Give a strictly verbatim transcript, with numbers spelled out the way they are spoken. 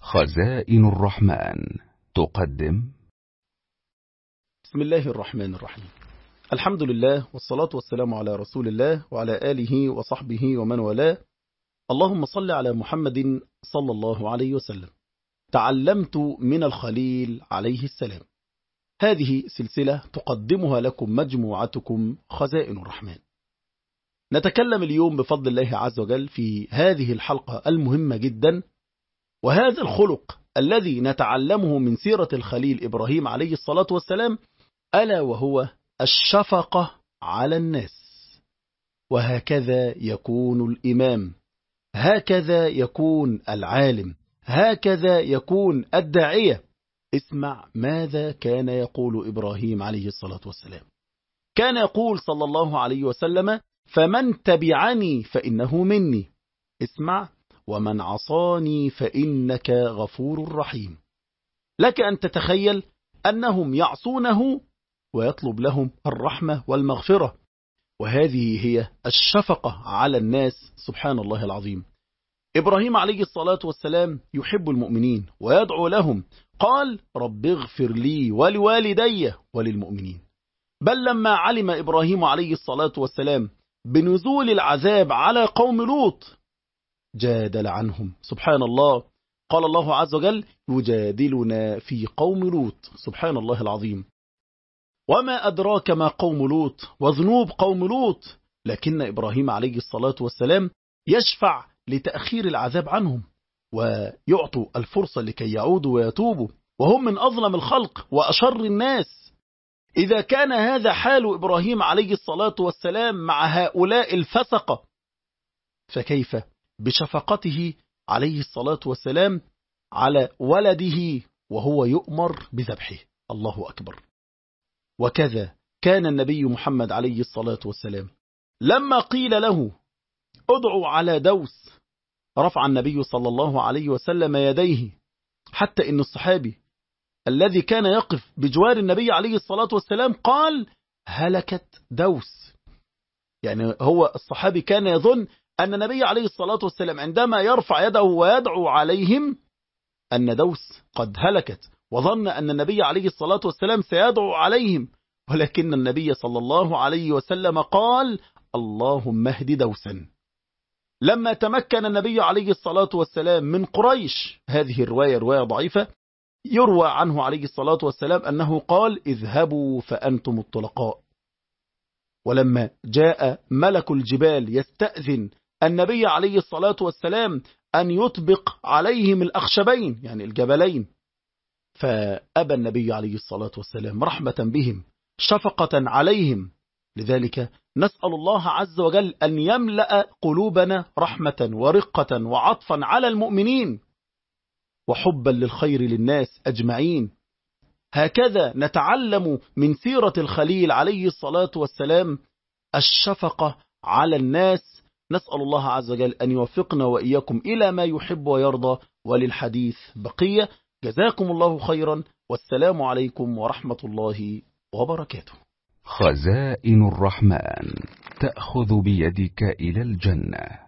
خزائن الرحمن تقدم. بسم الله الرحمن الرحيم. الحمد لله والصلاة والسلام على رسول الله وعلى آله وصحبه ومن والاه. اللهم صل على محمد صلى الله عليه وسلم. تعلمت من الخليل عليه السلام. هذه سلسلة تقدمها لكم مجموعتكم خزائن الرحمن. نتكلم اليوم بفضل الله عز وجل في هذه الحلقة المهمة جدا، وهذا الخلق الذي نتعلمه من سيرة الخليل إبراهيم عليه الصلاة والسلام ألا وهو الشفقة على الناس. وهكذا يكون الإمام، هكذا يكون العالم، هكذا يكون الداعية. اسمع ماذا كان يقول إبراهيم عليه الصلاة والسلام. كان يقول صلى الله عليه وسلم: فمن تبعني فإنه مني. اسمع: ومن عصاني فإنك غفور رحيم. لك أن تتخيل أنهم يعصونه ويطلب لهم الرحمة والمغفرة، وهذه هي الشفقة على الناس. سبحان الله العظيم. إبراهيم عليه الصلاة والسلام يحب المؤمنين ويدعو لهم. قال: رب اغفر لي ولوالدي وللمؤمنين. بل لما علم إبراهيم عليه الصلاة والسلام بنزول العذاب على قوم لوط جادل عنهم. سبحان الله. قال الله عز وجل: يجادلنا في قوم لوط. سبحان الله العظيم. وما أدراك ما قوم لوط وذنوب قوم لوط. لكن إبراهيم عليه الصلاة والسلام يشفع لتأخير العذاب عنهم ويعطوا الفرصة لكي يعودوا ويتوبوا، وهم من أظلم الخلق وأشر الناس. إذا كان هذا حال إبراهيم عليه الصلاة والسلام مع هؤلاء الفسقة، فكيف بشفقته عليه الصلاة والسلام على ولده وهو يؤمر بذبحه؟ الله أكبر. وكذا كان النبي محمد عليه الصلاة والسلام لما قيل له: ادعوا على دوس، رفع النبي صلى الله عليه وسلم يديه، حتى إن الصحابي الذي كان يقف بجوار النبي عليه الصلاة والسلام قال: هلكت دوس. يعني هو الصحابي كان يظن أن النبي عليه الصلاة والسلام عندما يرفع يده ويدعو عليهم أن دوس قد هلكت، وظن أن النبي عليه الصلاة والسلام سيدعو عليهم، ولكن النبي صلى الله عليه وسلم قال: اللهم اهد دوسا. لما تمكن النبي عليه الصلاة والسلام من قريش، هذه الرواية رواية ضعيفة، يروى عنه عليه الصلاة والسلام أنه قال: اذهبوا فأنتم الطلقاء. ولما جاء ملك الجبال يستأذن النبي عليه الصلاة والسلام أن يطبق عليهم الأخشبين، يعني الجبلين، فأبى النبي عليه الصلاة والسلام رحمة بهم، شفقة عليهم. لذلك نسأل الله عز وجل أن يملأ قلوبنا رحمة ورقة وعطفا على المؤمنين وحبا للخير للناس أجمعين. هكذا نتعلم من سيرة الخليل عليه الصلاة والسلام الشفقة على الناس. نسأل الله عز وجل أن يوفقنا وإياكم إلى ما يحب ويرضى، وللحديث بقية. جزاكم الله خيرا، والسلام عليكم ورحمة الله وبركاته. خزائن الرحمن تأخذ بيدك إلى الجنة.